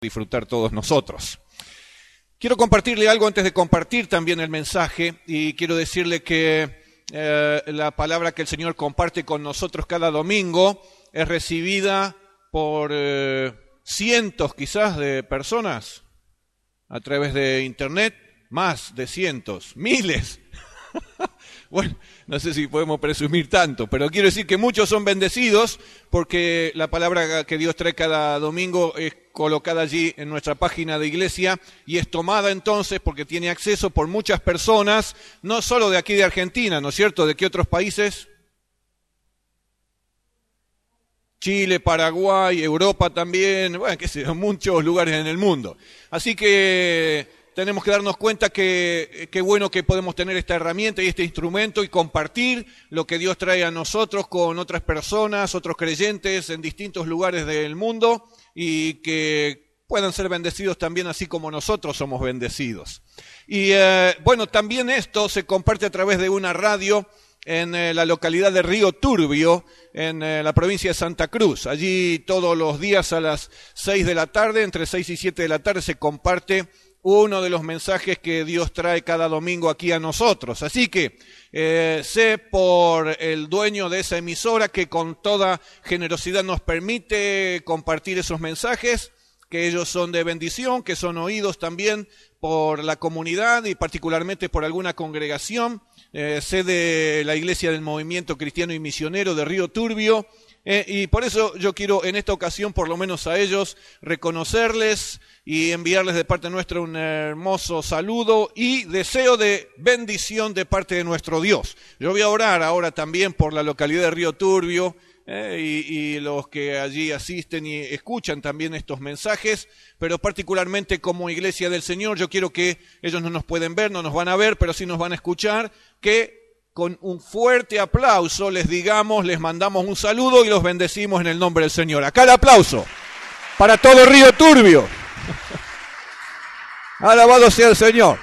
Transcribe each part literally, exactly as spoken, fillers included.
disfrutar todos nosotros. Quiero compartirle algo antes de compartir también el mensaje, y quiero decirle que eh, la palabra que el Señor comparte con nosotros cada domingo es recibida por eh, cientos quizás de personas a través de internet, más de cientos, miles. Bueno, no sé si podemos presumir tanto, pero quiero decir que muchos son bendecidos porque la palabra que Dios trae cada domingo es colocada allí en nuestra página de iglesia y es tomada entonces porque tiene acceso por muchas personas, no solo de aquí de Argentina, ¿no es cierto? ¿De qué otros países? Chile, Paraguay, Europa también, bueno, qué sé, muchos lugares en el mundo. Así que tenemos que darnos cuenta que qué bueno que podemos tener esta herramienta y este instrumento y compartir lo que Dios trae a nosotros con otras personas, otros creyentes en distintos lugares del mundo y que puedan ser bendecidos también así como nosotros somos bendecidos. Y eh, bueno, también esto se comparte a través de una radio en eh, la localidad de Río Turbio, en eh, la provincia de Santa Cruz. Allí todos los días a las seis de la tarde, entre seis y siete de la tarde, se comparte uno de los mensajes que Dios trae cada domingo aquí a nosotros. Así que eh, sé por el dueño de esa emisora que con toda generosidad nos permite compartir esos mensajes, que ellos son de bendición, que son oídos también por la comunidad y particularmente por alguna congregación. Eh, sé de la Iglesia del Movimiento Cristiano y Misionero de Río Turbio, eh, y por eso yo quiero en esta ocasión, por lo menos a ellos, reconocerles y enviarles de parte nuestra un hermoso saludo y deseo de bendición de parte de nuestro Dios. Yo voy a orar ahora también por la localidad de Río Turbio eh, y, y los que allí asisten y escuchan también estos mensajes, pero particularmente como Iglesia del Señor, yo quiero que ellos no nos pueden ver, no nos van a ver, pero sí nos van a escuchar, que con un fuerte aplauso les digamos, les mandamos un saludo y los bendecimos en el nombre del Señor. Acá el aplauso para todo Río Turbio. Alabado sea el Señor.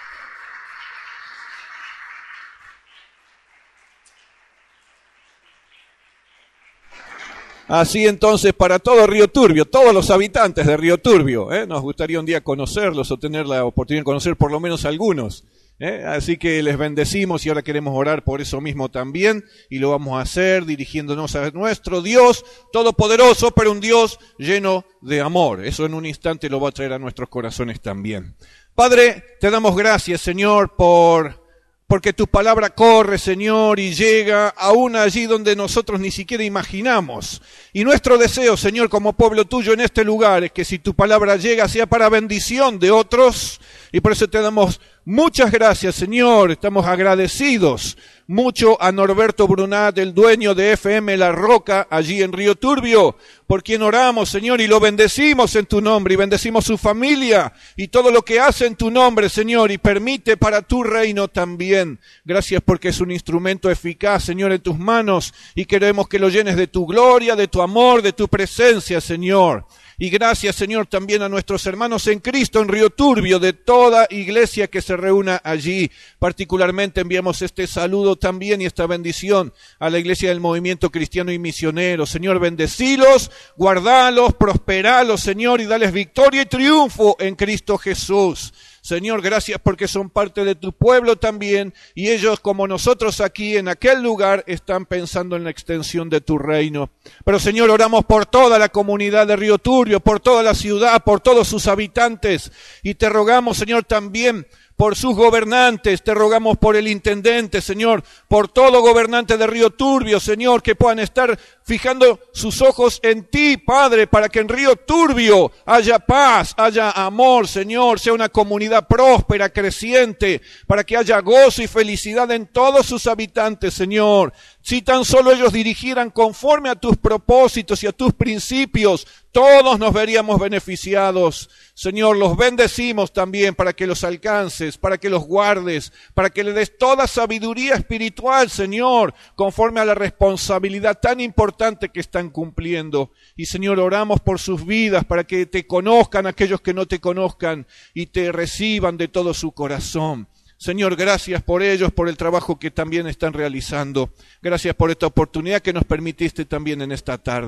Así entonces, para todo Río Turbio, todos los habitantes de Río Turbio, ¿eh? Nos gustaría un día conocerlos o tener la oportunidad de conocer por lo menos algunos. ¿Eh? Así que les bendecimos y ahora queremos orar por eso mismo también y lo vamos a hacer dirigiéndonos a nuestro Dios todopoderoso, pero un Dios lleno de amor. Eso en un instante lo va a traer a nuestros corazones también. Padre, te damos gracias, Señor, por porque tu palabra corre, Señor, y llega aún allí donde nosotros ni siquiera imaginamos. Y nuestro deseo, Señor, como pueblo tuyo en este lugar, es que si tu palabra llega sea para bendición de otros, y por eso te damos muchas gracias, Señor, estamos agradecidos mucho a Norberto Brunat, el dueño de F M La Roca, allí en Río Turbio, por quien oramos, Señor, y lo bendecimos en tu nombre, y bendecimos su familia, y todo lo que hace en tu nombre, Señor, y permite para tu reino también. Gracias porque es un instrumento eficaz, Señor, en tus manos, y queremos que lo llenes de tu gloria, de tu amor, de tu presencia, Señor. Y gracias, Señor, también a nuestros hermanos en Cristo en Río Turbio, de toda iglesia que se reúna allí. Particularmente enviamos este saludo también y esta bendición a la Iglesia del Movimiento Cristiano y Misionero. Señor, bendecilos, guardalos, prosperalos, Señor, y dales victoria y triunfo en Cristo Jesús. Señor, gracias porque son parte de tu pueblo también, y ellos como nosotros aquí en aquel lugar están pensando en la extensión de tu reino. Pero Señor, oramos por toda la comunidad de Río Turbio, por toda la ciudad, por todos sus habitantes, y te rogamos, Señor, también por sus gobernantes, te rogamos por el intendente, Señor, por todo gobernante de Río Turbio, Señor, que puedan estar fijando sus ojos en ti, Padre, para que en Río Turbio haya paz, haya amor, Señor, sea una comunidad próspera, creciente, para que haya gozo y felicidad en todos sus habitantes, Señor. Si tan solo ellos dirigieran conforme a tus propósitos y a tus principios, todos nos veríamos beneficiados. Señor, los bendecimos también para que los alcances, para que los guardes, para que le des toda sabiduría espiritual, Señor, conforme a la responsabilidad tan importante que están cumpliendo. Y Señor, oramos por sus vidas para que te conozcan aquellos que no te conozcan y te reciban de todo su corazón. Señor, gracias por ellos, por el trabajo que también están realizando. Gracias por esta oportunidad que nos permitiste también en esta tarde.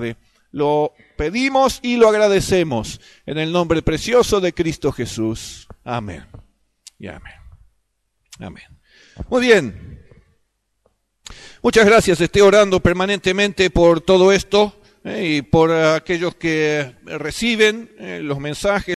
Lo pedimos y lo agradecemos en el nombre precioso de Cristo Jesús. Amén. Y amén. Amén. Muy bien. Muchas gracias. Esté orando permanentemente por todo esto eh, y por aquellos que reciben eh, los mensajes.